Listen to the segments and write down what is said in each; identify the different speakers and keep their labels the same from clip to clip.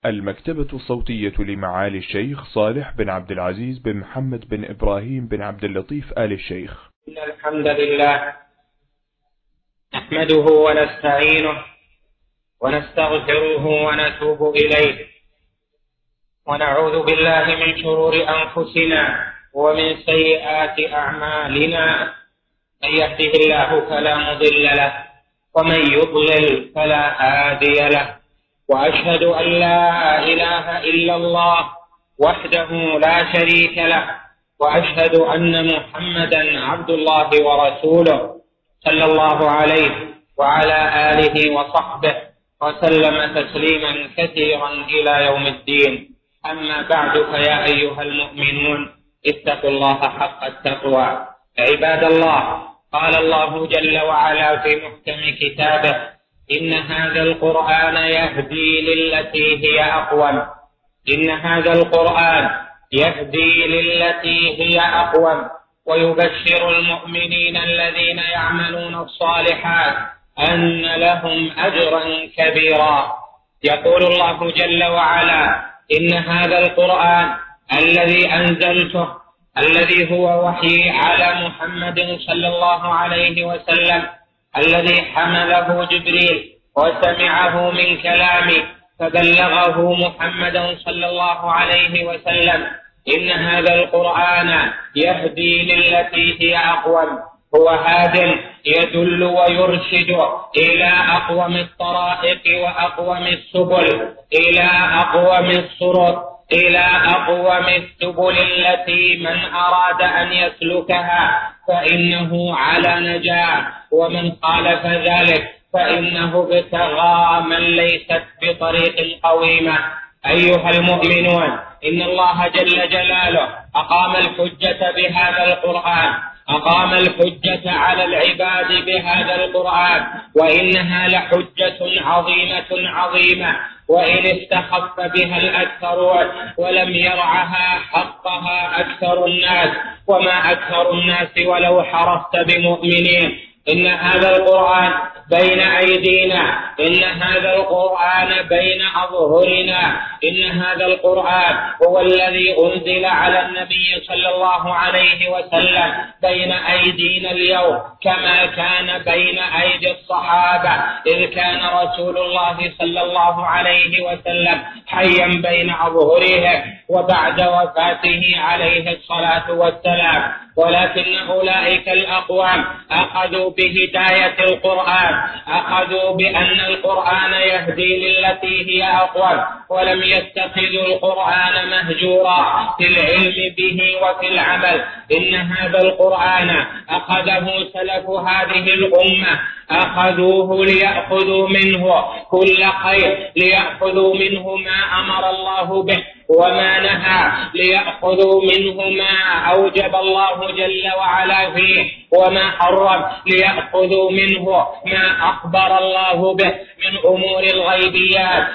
Speaker 1: المكتبة الصوتية لمعالي الشيخ صالح بن عبد العزيز بن محمد بن إبراهيم بن عبد اللطيف آل الشيخ.
Speaker 2: إن الحمد لله نحمده ونستعينه ونستغفره ونتوب إليه، ونعوذ بالله من شرور أنفسنا ومن سيئات أعمالنا. من يهده الله فلا مضل له ومن يضلل فلا هادي له، وأشهد أن لا إله إلا الله وحده لا شريك له، وأشهد أن محمدا عبد الله ورسوله صلى الله عليه وعلى آله وصحبه وسلم تسليما كثيرا إلى يوم الدين. أما بعد، فيا أيها المؤمنون اتقوا الله حق التقوى. عباد الله، قال الله جل وعلا في محكم كتابه: إن هذا القرآن يهدي للتي هي أقوم. إن هذا القرآن يهدي للتي هي أقوم ويبشر المؤمنين الذين يعملون الصالحات أن لهم أجرا كبيرا. يقول الله جل وعلا: إن هذا القرآن الذي أنزلته، الذي هو وحي على محمد صلى الله عليه وسلم، الذي حمله جبريل وسمعه من كلامي فبلغه محمد صلى الله عليه وسلم. إن هذا القرآن يهدي للتي هي أقوم، هو هاد يدل ويرشد إلى أقوم الطرائق وأقوم السبل، إلى أقوم الصراط، إلى أقوم السبل التي من أراد أن يسلكها فإنه على نجاة، ومن خالف ذلك فإنه ابتغى من ليست بطريق قويمة. أيها المؤمنون، إن الله جل جلاله أقام الحجة بهذا القرآن، أقام الحجة على العباد بهذا القرآن، وإنها لحجة عظيمة، وإن استخف بها الأكثرون ولم يرعها حقها أكثر الناس، وما أكثر الناس ولو حرصت بمؤمنين. إن هذا القرآن بين أيدينا، إن هذا القرآن بين أظهرنا، إن هذا القرآن هو الذي أنزل على النبي صلى الله عليه وسلم بين أيدينا اليوم، كما كان بين أيدي الصحابة إذ كان رسول الله صلى الله عليه وسلم حيا بين أظهرهم وبعد وفاته عليه الصلاة والسلام. ولكن أولئك الأقوام أخذوا بهداية القرآن، أخذوا بأن القرآن يهدي للتي هي أقوم، ولم يتخذوا القرآن مهجورا في العلم به وفي العمل. إن هذا القرآن أخذه سلف هذه الأمة، أخذوه ليأخذوا منه كل خير، ليأخذوا منه ما أمر الله به وما نهى، ليأخذوا منه ما أوجب الله جل وعلا فيه وما حرم، ليأخذوا منه ما أخبر الله به من أمور الغيبيات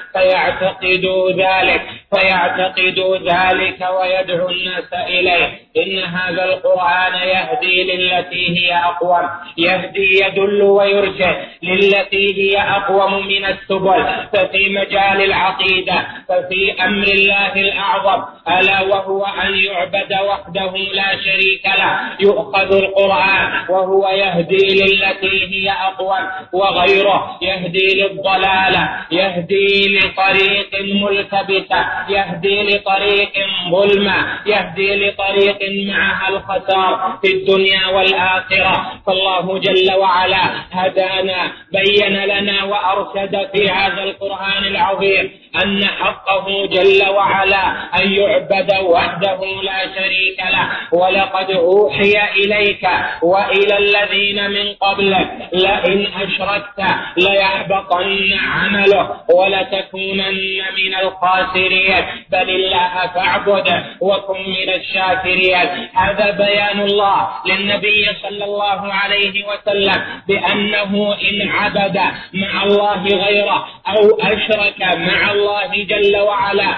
Speaker 2: فيعتقدوا ذلك ويدعو الناس إليه. إن هذا القرآن يهدي للتي هي أقوم، يهدي يدل ويرشد للتي هي أقوم من السبل. ففي مجال العقيدة، ففي أمر الله الأعظم ألا وهو أن يعبد وحده لا شريك له، يؤخذ القرآن وهو يهدي للتي هي أقوم، وغيره يهدي للضلالة، يهدي لطريق ملتبسة، يهدي لطريق ظلمة، يهدي لطريق معها الخسار في الدنيا والآخرة. فالله جل وعلا هدانا، بين لنا وأرشد في هذا القرآن العظيم أن حقه جل وعلا أن يعبد وحده لا شريك له. ولقد أوحي إليك وإلى الذين من قبلك لئن أشركت ليحبطن عمله ولتكونن من الخاسرين، بل الله فاعبد وكن من الشاكرين. هذا بيان الله للنبي صلى الله عليه وسلم بأنه إن عبد مع الله غيره أو أشرك مع الله جل وعلا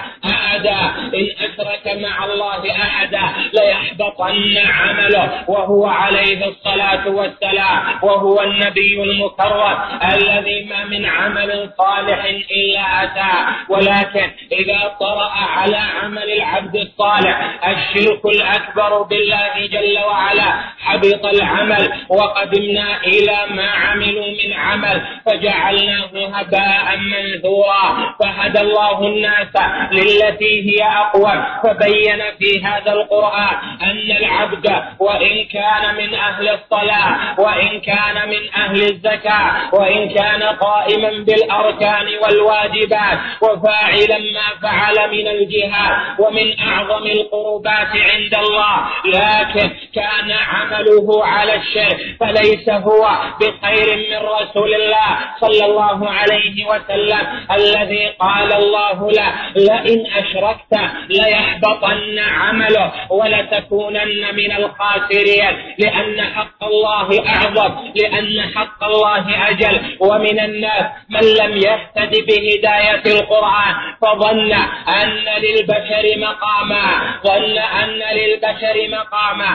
Speaker 2: أحدا إن أشرك مع الله أحدا ليحبطن عمله، وهو عليه الصلاة والسلام وهو النبي المكرم الذي ما من عمل صالح إلا أتى، ولكن إذا طرأ على عمل العبد الصالح الشرك الأكبر بالله جل وعلا حبط العمل، وقدمنا إلى ما عملوا من عمل فجعلناه هباء منثورا. فهدى الله الناس للتي هي أقوم، فبين في هذا القرآن أن العبد وإن كان من أهل الصلاة وإن كان من أهل الزكاة وإن كان قائما بالأركان والواجبات وفاعلا ما فعل من الجهاد ومن أعظم القربات عند الله، لكن كان عمله على الشرك فليس هو بخير من رسول الله صلى الله عليه وسلم الذي قال الله له لئن أشركت ليحبطن عمله ولتكونن من الخاسرين، لأن حق الله أعظم، لأن حق الله أجل. ومن الناس من لم يهتد بهداية القرآن فظن أن للبشر مقاما، ظن أن للبشر مقاما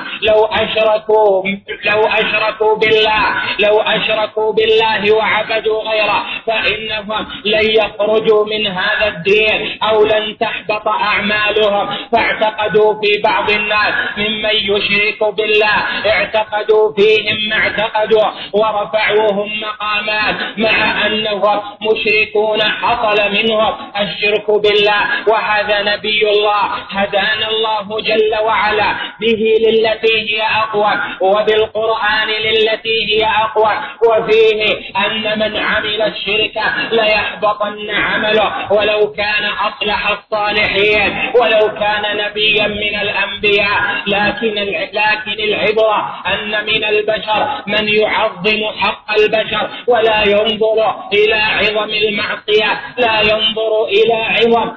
Speaker 2: لو أشركوا بالله وعبدوا غيره فإنهم لن يخرجوا من هذا الدين أو لن تحبط أعمالهم. فاعتقدوا في بعض الناس ممن يشرك بالله، اعتقدوا فيهم ما اعتقدوا ورفعوهم مقامات مع أنهم مشركون حصل منهم الشرك بالله. وهذا نبي الله هدانا الله جل وعلا به للتي هي أقوى، وبالقرآن للتي هي أقوى، وفيه أن من عمل الشرك ليحبطن عمله ولو كان أصلح الصالحين ولو كان نبيا من الأنبياء. لكن العبرة أن من البشر من يعظم حق البشر ولا ينظر إلى عظم المعصية، لا ينظر إلى عظم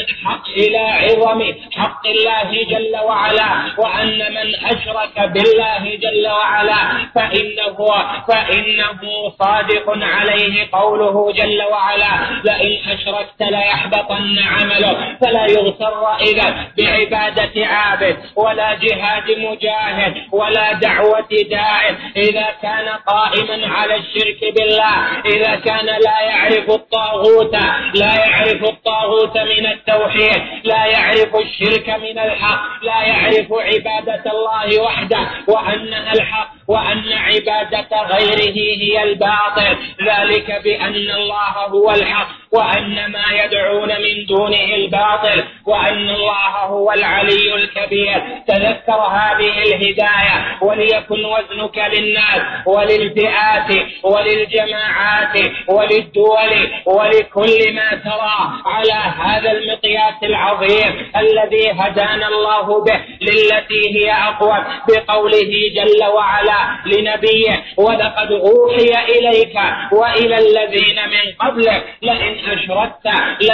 Speaker 2: حق الله جل وعلا، وأن من أشرك بالله جل وعلا فإنه صادق عليه قوله جل وعلا لئن أشركت ليحبطن عمله. فلا يغتر إذا بعبادة عابد ولا جهاد مجاهد ولا دعوة داع إذا كان قائما على الشرك بالله، إذا كان لا يعرف الطاغوت من التوحيد، لا يعرف الشرك من الحق، لا يعرف عبادة الله وحده وأنها الحق وأن عبادة غيره هي الباطل، ذلك بأن الله هو الحق وأن ما يدعون من دونه الباطل وأن الله هو العلي الكبير. تذكر هذه الهداية وليكن وزنك للناس وللفئات وللجماعات وللدول ولكل ما ترى على هذا المقياس العظيم الذي هدانا الله به للتي هي أقوى، بقوله جل وعلا لنبيه ولقد أوحي إليك وإلى الذين من قبلك لئن أشركت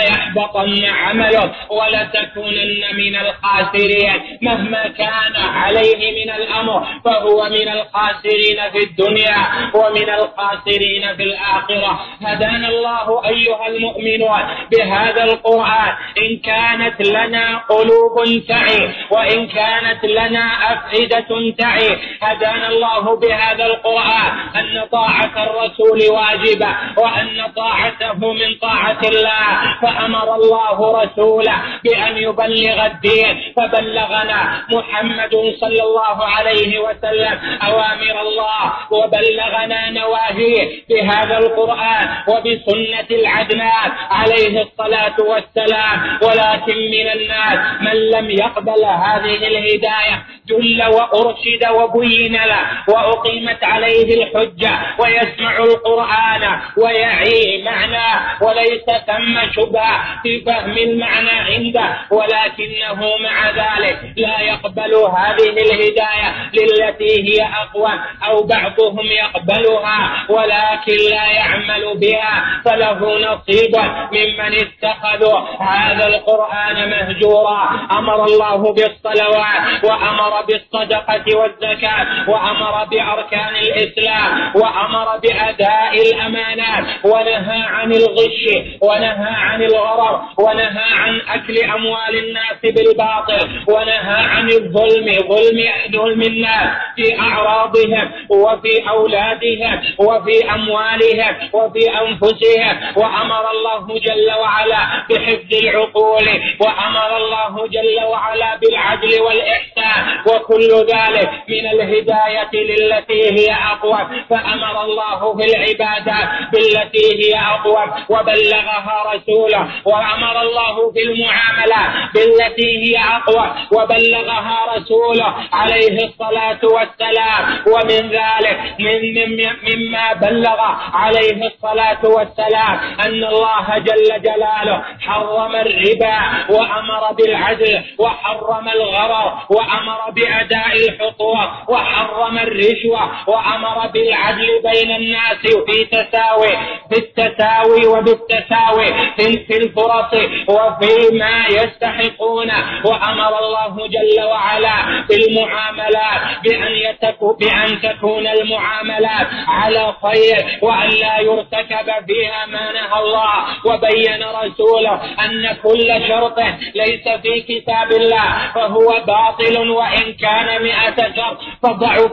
Speaker 2: ليحبطن عملك ولتكونن من الخاسرين. مهما كان عليه من الأمر فهو من الخاسرين في الدنيا ومن الخاسرين في الآخرة. هدانا الله أيها المؤمنون بهذا القرآن. إن كانت لنا قلوب تعي وإن كانت لنا أفئدة تعي، هدانا الله بهذا القرآن أن طاعة الرسول واجبة وأن طاعته من طاعة الله. فأمر الله رسوله بأن يبلغ الدين فبلغنا محمد صلى الله عليه وسلم أوامر الله وبلغنا نواهيه بهذا القرآن وبسنة العدنان عليه الصلاة والسلام. ولكن من الناس من لم يقبل هذه الهداية دل وأرشد وبين له وأقيمت عليه الحجة ويسمع القرآن ويعي معناه وليس ثم شبهة في فهم المعنى عنده، ولكنه مع ذلك لا يقبل هذه الهداية للتي هي أقوى، أو بعضهم يقبلها ولكن لا يعمل بها، فله نصيب ممن اتخذوا هذا القرآن مهجورا. أمر الله بالصلوات وأمر بالصدقة والزكاة وأمر بأركان الإسلام وأمر بأداء الأمانات ونهى عن الغش ونهى عن الغرر ونهى عن أكل أموال الناس بالباطل، ونهى عن ظلم الناس في أعراضهم وفي أولادهم وفي أموالهم وفي أنفسهم. وأمر الله جل وعلا بحفظ العقول، وأمر الله جل وعلا بالعدل والإحسان، وكل ذلك من الهداية للتي هي أقوى. فأمر الله في العبادات بالتي هي أقوى وبلغها رسوله، وأمر الله في المعاملات بالتي هي أقوى وبلغها رسوله عليه الصلاة والسلام. ومن ذلك مما بلغ عليه الصلاة والسلام أن الله جل جلاله حرم الربا وأمر بالعدل، وحرم الغرر وأمر بأداء الحقوق، وحرم الرشوة وأمر بالعدل بين الناس في التساوي وبالتساوي في الفرص وفيما يستحقون. وأمر الله جل وعلا في المعاملات بأن تكون المعاملات على خير، وأن لا يرتكب فيها ما نهى الله. وبين رسوله أن كل شرط ليس في كتاب الله فهو باطل وإن كان 100 شرط. فضعف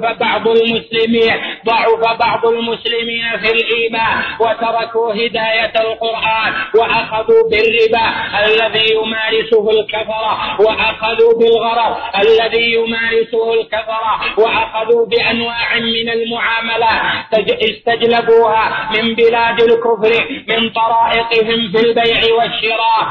Speaker 2: بعض المسلمين في الإيمان وتركوا هداية القرآن، وأخذوا بالربا الذي يمارسه الكفرة، وأخذوا بالغرر الذي يمارسه الكفرة، وأخذوا بأنواع من المعاملات استجلبوها من بلاد الكفر من طرائقهم في البيع والشراء،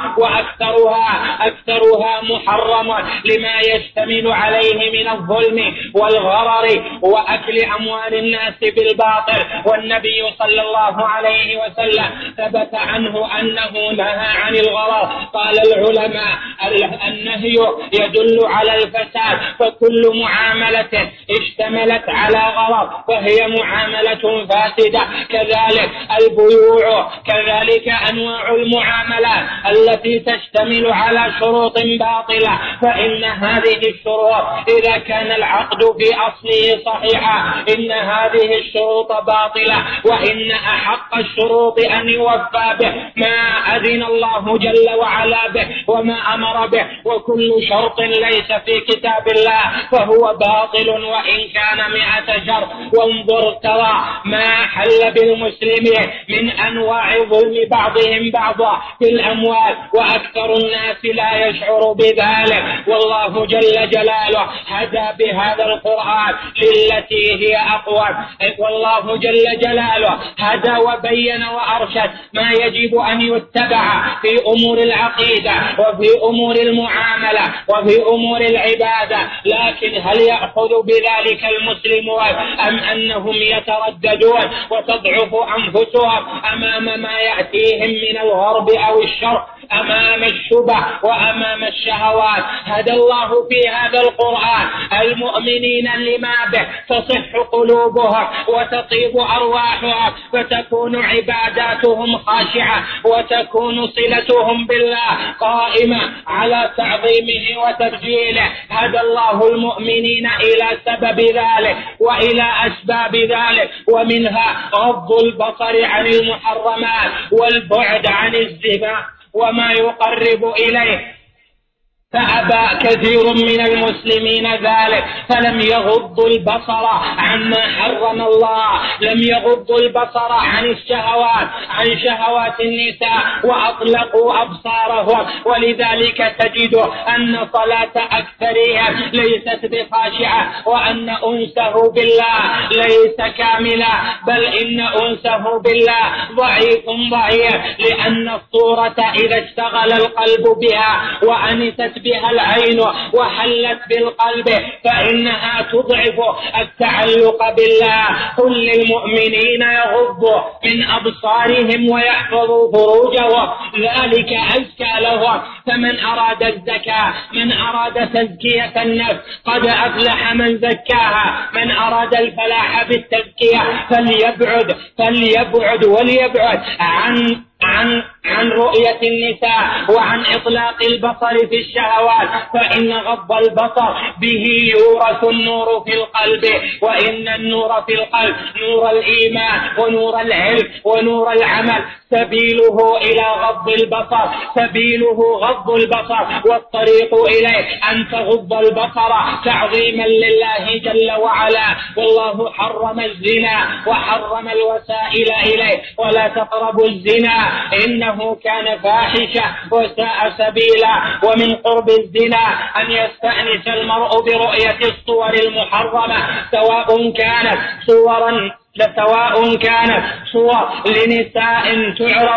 Speaker 2: وأكثرها محرما لما يشتمل عليه من الظلم والغرر وأكل أموال الناس بالباطل. والنبي صلى الله عليه وسلم ثبت عنه أنه نهى عن الغرر. قال العلماء النهي يدل على الفساد، فكل معاملة اشتملت على غرر فهي معاملة فاسدة. كذلك البيوع، كذلك أنواع المعاملات التي تشتمل على شروط باطلة، فإن هذه الشروط إذا كان العقد في أصله صحيحا إن هذه الشروط باطلة، وإن أحق الشروط أن يوفى به ما أذن الله جل وعلا به وما أمر به. وكل شرط ليس في كتاب الله فهو باطل وإن كان 100 شرط. وانظر ترى ما حل بالمسلمين من أنواع ظلم بعضهم بعضا في الأموال، وأكثر الناس لا يشعر بذلك. والله جل جلاله هدى بهذا القرآن للتي هي أقوى. والله جل جلاله هدى وبين وأرشد ما يجب أن يتبع في أمور العقيدة وفي أمور المعاملة وفي أمور العبادة. لكن هل يأخذ بذلك المسلمون أم أنهم يترددون وتضعف أنفسهم أمام ما يأتيهم من الغرب أو الشرق، أمام الشبه وأمام الشهوات؟ هدى الله في هذا القرآن المؤمنين لما به تصح قلوبهم وتطيب أرواحهم، فتكون عباداتهم خاشعة، وتكون صلتهم بالله قائمة على تعظيمه وتبجيله. هدى الله المؤمنين إلى سبب ذلك وإلى أسباب ذلك، ومنها غض البصر عن المحرمات والبعد عن الزنا وما يقرب إليه. فأبى كثير من المسلمين ذلك، فلم يغضوا البصر عما حرم الله، لم يغضوا البصر عن الشهوات، عن شهوات النساء، وأطلقوا أبصارهم. ولذلك تجد أن صلاة أكثرهم ليست بخاشعة، وأن أنسه بالله ليس كاملا، بل إن أنسه بالله ضعيف، لأن الصورة إذا اشتغل القلب بها وأنست بها العين وحلت بالقلب فإنها تضعف التعلق بالله. قل للمؤمنين يغضوا من أبصارهم ويحفظوا فروجهم ذلك أزكى لهم. فمن أراد الزكاة، من أراد تزكية النفس قد أفلح من زكاها. من أراد الفلاح بالتزكية فليبعد وليبعد عن عن رؤية النساء وعن إطلاق البصر في الشهوات، فإن غض البصر به يورث النور في القلب، وإن النور في القلب نور الإيمان ونور العلم ونور العمل، سبيله إلى غض البصر سبيله غض البصر، والطريق إليه أن تغض البصر تعظيما لله جل وعلا. والله حرم الزنا وحرم الوسائل إليه، ولا تقربوا الزنا إنه كان فاحشة وساء سبيلا. ومن قرب الزنا أن يستأنس المرء برؤية الصور المحرمة، سواء كانت صور لنساء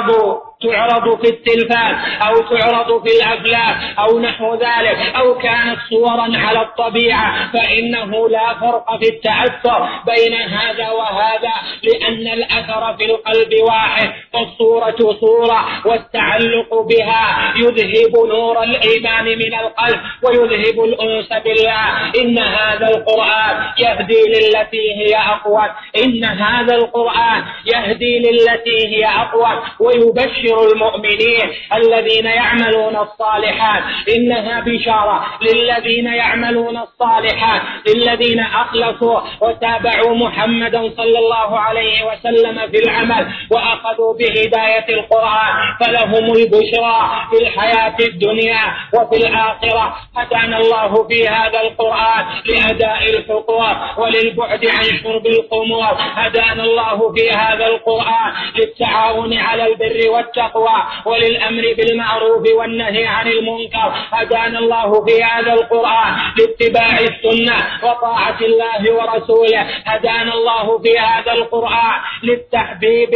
Speaker 2: تعرض في التلفاز أو تعرض في الأفلام أو نحو ذلك، أو كانت صورا على الطبيعة، فإنه لا فرق في التأثر بين هذا وهذا، لأن الأثر في القلب واحد، فالصورة صورة، والتعلق بها يذهب نور الإيمان من القلب ويذهب الأنس بالله. إن هذا القرآن يهدي للتي هي أقوى، إن هذا القرآن يهدي للتي هي أقوى ويبشر المؤمنين الذين يعملون الصالحات. إنها بشارة للذين يعملون الصالحات، للذين أخلصوا وتابعوا محمدا صلى الله عليه وسلم في العمل وأخذوا بهداية القرآن، فلهم البشرى في الحياة الدنيا وفي الآخرة. هدانا الله في هذا القرآن لأداء الحقوق وللبعد عن شرب الخمور، هدانا الله في هذا القرآن للتعاون على البر والتقوى وللأمر بالمعروف والنهي عن المنكر، هدانا الله في هذا القرآن لاتباع السنة وطاعة الله ورسوله، هدانا الله في هذا القرآن للتحبيب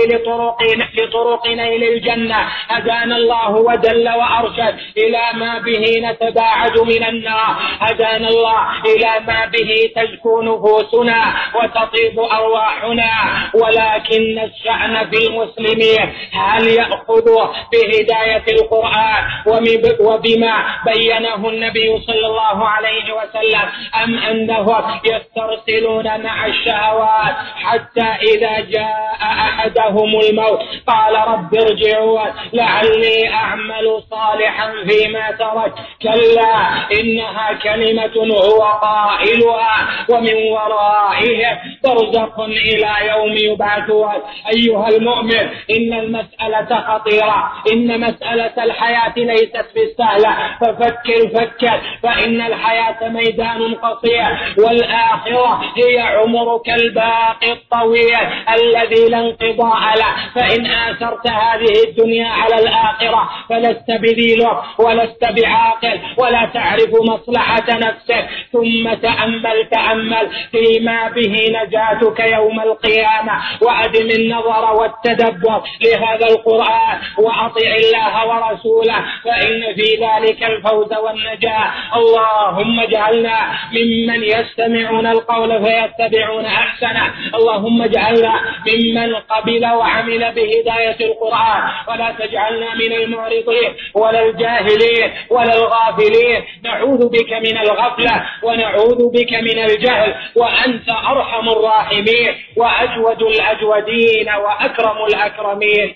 Speaker 2: لطرق نيل الجنة، هدانا الله ودل وأرشد إلى ما به نتباعد من النار، هدانا الله إلى ما به تزكو نفوسنا وتطيب أرواحنا. ولكن الشأن في المسلمين هل يأخذوا بهداية القرآن وبما بينه النبي صلى الله عليه وسلم، أم أنهم يسترسلون مع الشهوات حتى إذا جاء أحدهم الموت قال رب ارجعون لعلي أعمل صالحا فيما ترك، كلا إنها كلمة هو قائلها ومن ورائهم برزخ إلى يوم يبعثون. أيها المؤمن، إن المسألة خطيرة، إن مسألة الحياة ليست بالسهلة، ففكر فإن الحياة ميدان قصير، والآخرة هي عمرك الباقي الطويل الذي لا انقضاء له، فإن آثرت هذه الدنيا على الآخرة فلست بذيل ولست بعاقل ولا تعرف مصلحة نفسك. ثم تأمل فيما به نجاتك يوم القيامة، وأدم النظر والتدبر لهذا القرآن وأطع الله ورسوله، فإن في ذلك الفوز والنجاة. اللهم اجعلنا ممن يستمعون القول فيتبعون أحسنه، اللهم اجعلنا ممن قبل وعمل بهداية القرآن، ولا تجعلنا من المعرضين ولا الجاهلين ولا الغافلين. نعوذ بك من الغفلة ونعوذ بك من الجهل، وأنت أرحم الراحمين وأجود الأجودين وأكرم الأكرمين.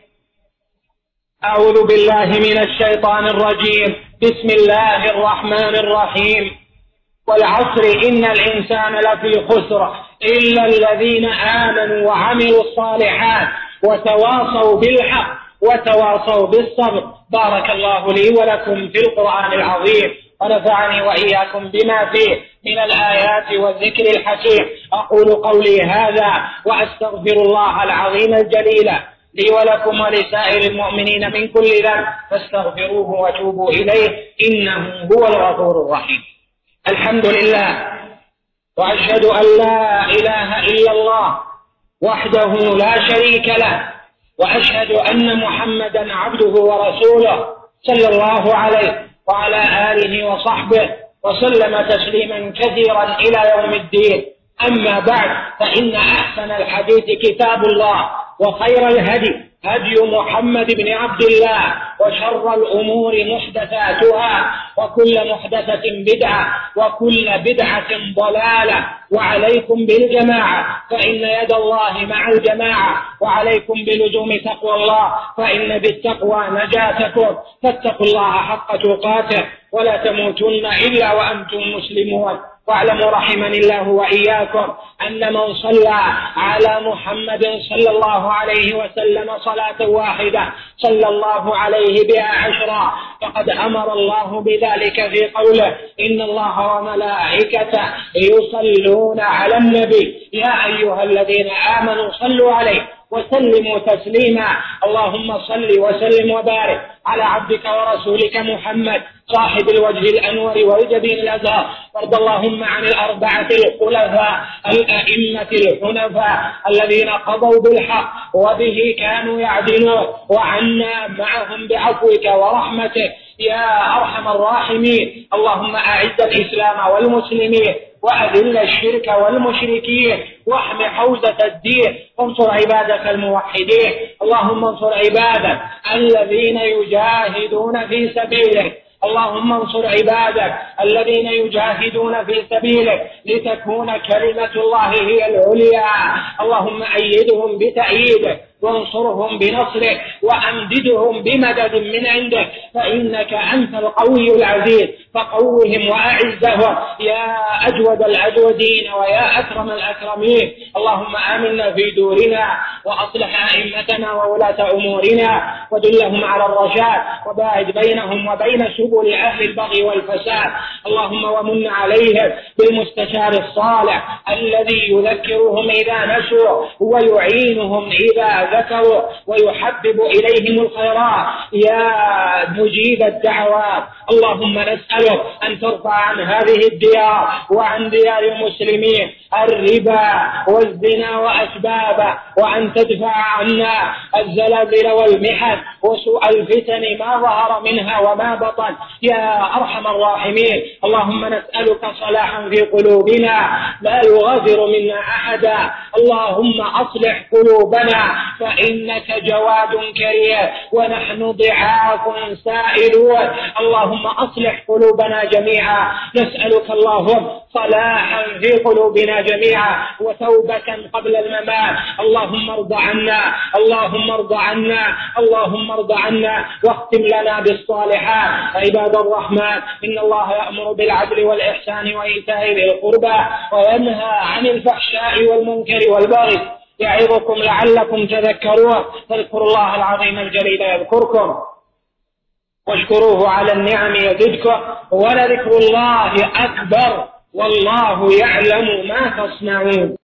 Speaker 2: أعوذ بالله من الشيطان الرجيم. بسم الله الرحمن الرحيم. والعصر إن الإنسان لفي خسر إلا الذين آمنوا وعملوا الصالحات وتواصوا بالحق وتواصوا بالصبر. بارك الله لي ولكم في القرآن العظيم، ونفعني وإياكم بما فيه من الآيات والذكر الحكيم. أقول قولي هذا وأستغفر الله العظيم الجليل لي ولكم ولسائر المؤمنين من كل ذنب، فاستغفروه وتوبوا إليه إنه هو الغفور الرحيم. الحمد لله، وأشهد أن لا إله إلا الله وحده لا شريك له، وأشهد أن محمدا عبده ورسوله صلى الله عليه وعلى آله وصحبه وسلم تسليما كثيرا إلى يوم الدين. أما بعد، فإن أحسن الحديث كتاب الله، وخير الهدي هدي محمد بن عبد الله، وشر الأمور محدثاتها، وكل محدثة بدعة وكل بدعة ضلالة. وعليكم بالجماعة فإن يد الله مع الجماعة، وعليكم بلزوم تقوى الله فإن بالتقوى نجاتكم. فاتقوا الله حق تقاته ولا تموتن إلا وأنتم مسلمون. واعلموا رحمني الله وإياكم أن من صلى على محمد صلى الله عليه وسلم صلاة واحدة صلى الله عليه بها 10 فقد أمر الله بذلك في قوله: إن الله وملائكته يصلون على النبي يا أيها الذين آمنوا صلوا عليه وسلموا تسليما. اللهم صل وسلم وبارك على عبدك ورسولك محمد صاحب الوجه الأنور والجبين الأزهر. وارض اللهم عن الأربعة الخلفاء الأئمة الحنفاء الذين قضوا بالحق وبه كانوا يعدلون، وعنا معهم بعفوك ورحمتك يا أرحم الراحمين. اللهم أعز الإسلام والمسلمين وأذل الشرك والمشركين واحم حوزة الدين وانصر عبادك الموحدين. اللهم انصر عبادك الذين يجاهدون في سبيلك. اللهم انصر عبادك الذين يجاهدون في سبيلك لتكون كلمة الله هي العليا. اللهم أيدهم بتأييدك وانصرهم بنصرك وأمددهم بمدد من عندك فإنك أنت القوي العزيز، فقوهم وأعزهم يا أجود الأجودين ويا أكرم الأكرمين. اللهم آمنا في دورنا وأصلح أئمتنا وولاة أمورنا ودلهم على الرشاد وباعد بينهم وبين سبل أهل البغي والفساد. اللهم ومن عليهم بالمستشار الصالح الذي يذكرهم إذا نسوا ويعينهم إذا ذكروا ويحبب إليهم الخيرات يا مجيب الدعوات. اللهم نسألك أن ترفع عن هذه الديار وعن ديار المسلمين الربا والزنا وأسبابه، وأن تدفع عنا الزلازل والمحن وسوء الفتن ما ظهر منها وما بطن يا أرحم الراحمين. اللهم نسألك صلاحا في قلوبنا لا يغادر منا أحدا. اللهم أصلح قلوبنا فإنك جواد كريم ونحن ضعاف سائلون. اللهم أصلح قلوبنا جميعا. نسألك اللهم صلاحا في قلوبنا جميعا وتوبة قبل الممات. اللهم ارض عنا، اللهم ارض عنا، اللهم ارض عنا واختم لنا بالصالحات. عباد الرحمن إن الله يأمر بالعدل والإحسان وإيتاء ذي القربى وينهى عن الفحشاء والمنكر والبغي يعظكم لعلكم تذكرون. فاذكروا الله العظيم الجليل يذكركم واشكروه على النعم يزدكم ولذكر الله أكبر والله يعلم ما تصنعون.